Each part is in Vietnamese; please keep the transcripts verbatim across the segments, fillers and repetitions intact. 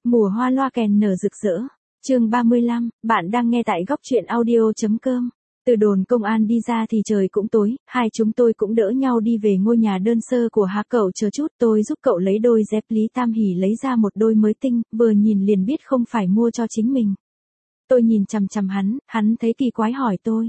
Mùa hoa loa kèn nở rực rỡ. Chương ba mươi lăm, bạn đang nghe tại góc truyện audio.com. Từ đồn công an đi ra thì trời cũng tối, hai chúng tôi cũng đỡ nhau đi về ngôi nhà đơn sơ của Hà. Cậu chờ chút, tôi giúp cậu lấy đôi dép. Lý Tam Hỷ lấy ra một đôi mới tinh, vừa nhìn liền biết không phải mua cho chính mình. Tôi nhìn chằm chằm hắn, hắn thấy kỳ quái hỏi tôi.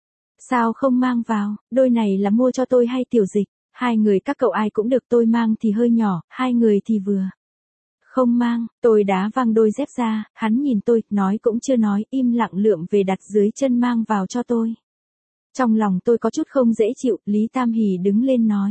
Sao không mang vào, đôi này là mua cho tôi hay Tiểu Dịch? Hai người các cậu ai cũng được, tôi mang thì hơi nhỏ, hai người thì vừa. Không mang, tôi đá văng đôi dép ra, hắn nhìn tôi, nói cũng chưa nói, im lặng lượm về đặt dưới chân mang vào cho tôi. Trong lòng tôi có chút không dễ chịu, Lý Tam Hỷ đứng lên nói.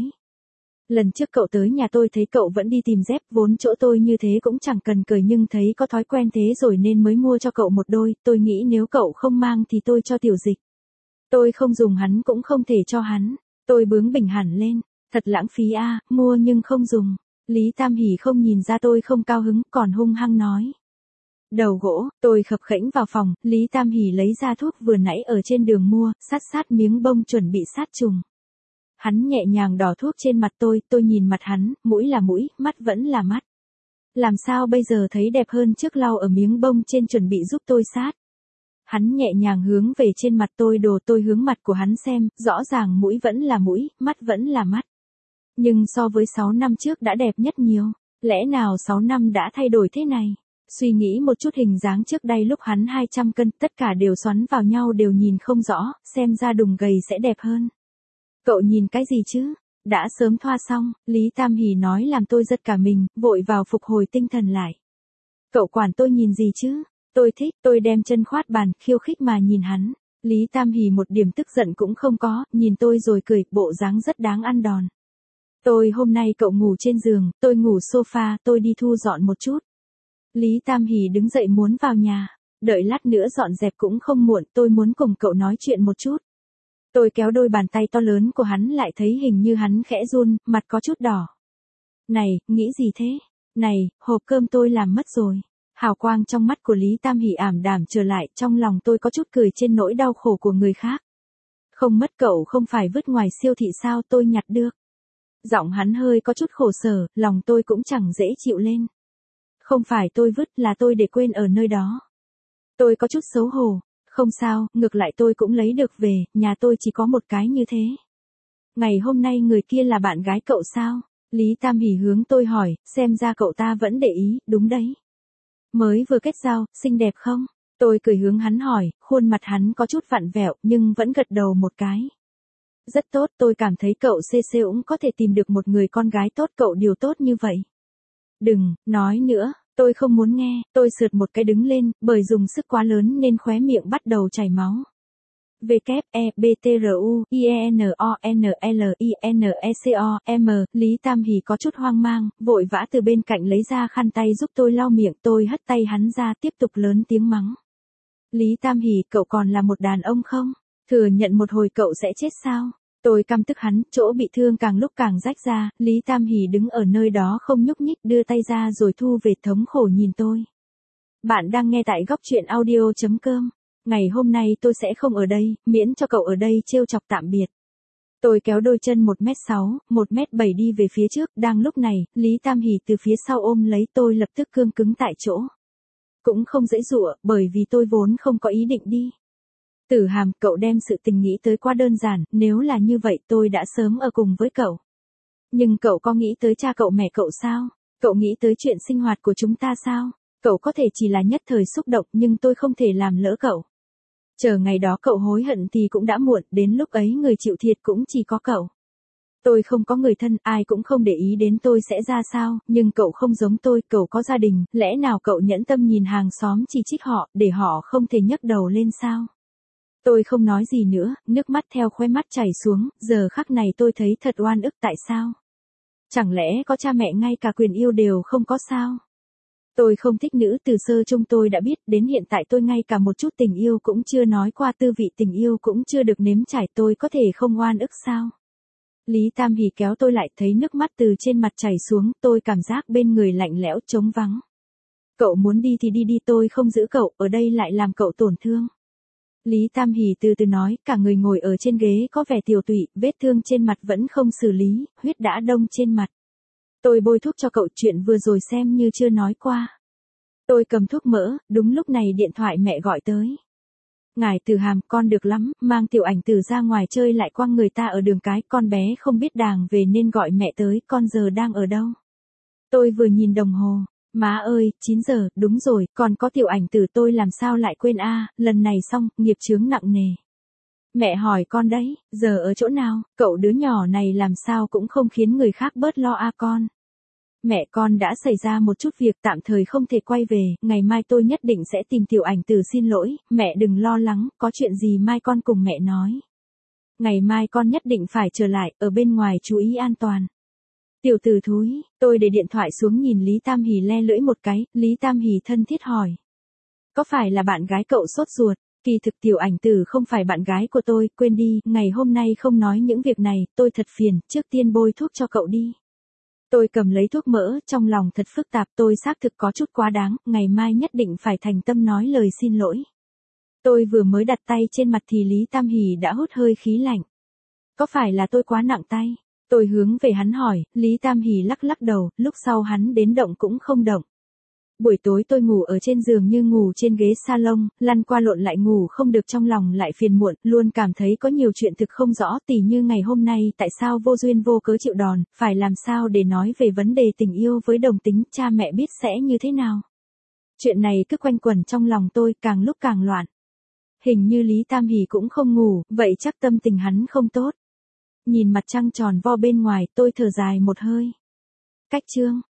Lần trước cậu tới nhà tôi thấy cậu vẫn đi tìm dép, vốn chỗ tôi như thế cũng chẳng cần cởi nhưng thấy có thói quen thế rồi nên mới mua cho cậu một đôi, tôi nghĩ nếu cậu không mang thì tôi cho Tiểu Dịch. Tôi không dùng hắn cũng không thể cho hắn, tôi bướng bỉnh hẳn lên, thật lãng phí a, à, mua nhưng không dùng. Lý Tam Hỷ không nhìn ra tôi không cao hứng, còn hung hăng nói. Đầu gỗ, tôi khập khểnh vào phòng, Lý Tam Hỷ lấy ra thuốc vừa nãy ở trên đường mua, sát sát miếng bông chuẩn bị sát trùng. Hắn nhẹ nhàng đỏ thuốc trên mặt tôi, tôi nhìn mặt hắn, mũi là mũi, mắt vẫn là mắt. Làm sao bây giờ thấy đẹp hơn trước, lau ở miếng bông trên chuẩn bị giúp tôi sát. Hắn nhẹ nhàng hướng về trên mặt tôi đồ, tôi hướng mặt của hắn xem, rõ ràng mũi vẫn là mũi, mắt vẫn là mắt. Nhưng so với sáu năm trước đã đẹp nhất nhiều, lẽ nào sáu năm đã thay đổi thế này? Suy nghĩ một chút, hình dáng trước đây lúc hắn hai trăm cân, tất cả đều xoắn vào nhau đều nhìn không rõ, xem ra đùng gầy sẽ đẹp hơn. Cậu nhìn cái gì chứ? Đã sớm thoa xong, Lý Tam Hỷ nói làm tôi giật cả mình, vội vào phục hồi tinh thần lại. Cậu quản tôi nhìn gì chứ? Tôi thích, tôi đem chân khoát bàn, khiêu khích mà nhìn hắn. Lý Tam Hỷ một điểm tức giận cũng không có, nhìn tôi rồi cười, bộ dáng rất đáng ăn đòn. Tôi hôm nay cậu ngủ trên giường, tôi ngủ sofa, tôi đi thu dọn một chút. Lý Tam Hỷ đứng dậy muốn vào nhà, đợi lát nữa dọn dẹp cũng không muộn, tôi muốn cùng cậu nói chuyện một chút. Tôi kéo đôi bàn tay to lớn của hắn lại, thấy hình như hắn khẽ run, mặt có chút đỏ. Này, nghĩ gì thế? Này, hộp cơm tôi làm mất rồi. Hào quang trong mắt của Lý Tam Hỷ ảm đạm trở lại, trong lòng tôi có chút cười trên nỗi đau khổ của người khác. Không mất, cậu không phải vứt ngoài siêu thị sao, tôi nhặt được. Giọng hắn hơi có chút khổ sở, lòng tôi cũng chẳng dễ chịu lên. Không phải tôi vứt, là tôi để quên ở nơi đó. Tôi có chút xấu hổ. Không sao, ngược lại tôi cũng lấy được về, nhà tôi chỉ có một cái như thế. Ngày hôm nay người kia là bạn gái cậu sao? Lý Tam Hỷ hướng tôi hỏi, xem ra cậu ta vẫn để ý, đúng đấy. Mới vừa kết giao, xinh đẹp không? Tôi cười hướng hắn hỏi, khuôn mặt hắn có chút vặn vẹo nhưng vẫn gật đầu một cái. Rất tốt, tôi cảm thấy cậu xê xê cũng có thể tìm được một người con gái tốt, cậu điều tốt như vậy. Đừng, nói nữa, tôi không muốn nghe, tôi sượt một cái đứng lên, bởi dùng sức quá lớn nên khóe miệng bắt đầu chảy máu. W, E, B, T, R, U, I, E, N, O, N, L, I, N, E, C, O, M, Lý Tam Hỷ có chút hoang mang, vội vã từ bên cạnh lấy ra khăn tay giúp tôi lau miệng, tôi hất tay hắn ra tiếp tục lớn tiếng mắng. Lý Tam Hỷ, cậu còn là một đàn ông không? Thừa nhận một hồi cậu sẽ chết sao? Tôi căm tức hắn, chỗ bị thương càng lúc càng rách ra, Lý Tam Hỷ đứng ở nơi đó không nhúc nhích, đưa tay ra rồi thu về, thống khổ nhìn tôi. Bạn đang nghe tại góc truyện audio.com. Ngày hôm nay tôi sẽ không ở đây, miễn cho cậu ở đây trêu chọc, tạm biệt. Tôi kéo đôi chân một mét sáu, một mét bảy đi về phía trước, đang lúc này, Lý Tam Hỷ từ phía sau ôm lấy tôi, lập tức cương cứng tại chỗ. Cũng không dễ dụa, bởi vì tôi vốn không có ý định đi. Tử Hàm, cậu đem sự tình nghĩ tới quá đơn giản, nếu là như vậy tôi đã sớm ở cùng với cậu. Nhưng cậu có nghĩ tới cha cậu mẹ cậu sao? Cậu nghĩ tới chuyện sinh hoạt của chúng ta sao? Cậu có thể chỉ là nhất thời xúc động nhưng tôi không thể làm lỡ cậu. Chờ ngày đó cậu hối hận thì cũng đã muộn, đến lúc ấy người chịu thiệt cũng chỉ có cậu. Tôi không có người thân, ai cũng không để ý đến tôi sẽ ra sao, nhưng cậu không giống tôi, cậu có gia đình, lẽ nào cậu nhẫn tâm nhìn hàng xóm chỉ trích họ, để họ không thể nhấc đầu lên sao? Tôi không nói gì nữa, nước mắt theo khóe mắt chảy xuống, giờ khắc này tôi thấy thật oan ức, tại sao? Chẳng lẽ có cha mẹ ngay cả quyền yêu đều không có sao? Tôi không thích nữ, từ sơ chung tôi đã biết, đến hiện tại tôi ngay cả một chút tình yêu cũng chưa nói qua, tư vị tình yêu cũng chưa được nếm trải, tôi có thể không oan ức sao? Lý Tam Hỷ kéo tôi lại, thấy nước mắt từ trên mặt chảy xuống, tôi cảm giác bên người lạnh lẽo trống vắng. Cậu muốn đi thì đi đi, tôi không giữ cậu, ở đây lại làm cậu tổn thương. Lý Tam Hỷ từ từ nói, cả người ngồi ở trên ghế có vẻ tiều tụy, vết thương trên mặt vẫn không xử lý, huyết đã đông trên mặt. Tôi bôi thuốc cho cậu, chuyện vừa rồi xem như chưa nói qua. Tôi cầm thuốc mỡ, đúng lúc này điện thoại mẹ gọi tới. Ngài Từ Hàm, con được lắm, mang Tiểu Ảnh Tử ra ngoài chơi lại quăng người ta ở đường cái, con bé không biết đàng về nên gọi mẹ tới, con giờ đang ở đâu? Tôi vừa nhìn đồng hồ, má ơi, chín giờ, đúng rồi, còn có Tiểu Ảnh Tử tôi làm sao lại quên a, lần này xong, nghiệp chướng nặng nề. Mẹ hỏi con đấy, giờ ở chỗ nào, cậu đứa nhỏ này làm sao cũng không khiến người khác bớt lo a con. Mẹ con đã xảy ra một chút việc tạm thời không thể quay về, ngày mai tôi nhất định sẽ tìm Tiểu Ảnh Tử xin lỗi, mẹ đừng lo lắng, có chuyện gì mai con cùng mẹ nói. Ngày mai con nhất định phải trở lại, ở bên ngoài chú ý an toàn. Tiểu tử thúi, tôi để điện thoại xuống nhìn Lý Tam Hỷ le lưỡi một cái, Lý Tam Hỷ thân thiết hỏi. Có phải là bạn gái cậu sốt ruột? Kỳ thực Tiểu Ảnh Tử không phải bạn gái của tôi, quên đi, ngày hôm nay không nói những việc này, tôi thật phiền, trước tiên bôi thuốc cho cậu đi. Tôi cầm lấy thuốc mỡ, trong lòng thật phức tạp, tôi xác thực có chút quá đáng, ngày mai nhất định phải thành tâm nói lời xin lỗi. Tôi vừa mới đặt tay trên mặt thì Lý Tam Hỷ đã hút hơi khí lạnh. Có phải là tôi quá nặng tay? Tôi hướng về hắn hỏi, Lý Tam Hỷ lắc lắc đầu, lúc sau hắn đến động cũng không động. Buổi tối tôi ngủ ở trên giường như ngủ trên ghế salon, lăn qua lộn lại ngủ không được, trong lòng lại phiền muộn, luôn cảm thấy có nhiều chuyện thực không rõ, tỉ như ngày hôm nay tại sao vô duyên vô cớ chịu đòn, phải làm sao để nói về vấn đề tình yêu với đồng tính, cha mẹ biết sẽ như thế nào. Chuyện này cứ quanh quẩn trong lòng tôi, càng lúc càng loạn. Hình như Lý Tam Hỷ cũng không ngủ, vậy chắc tâm tình hắn không tốt. Nhìn mặt trăng tròn vo bên ngoài, tôi thở dài một hơi. Cách chương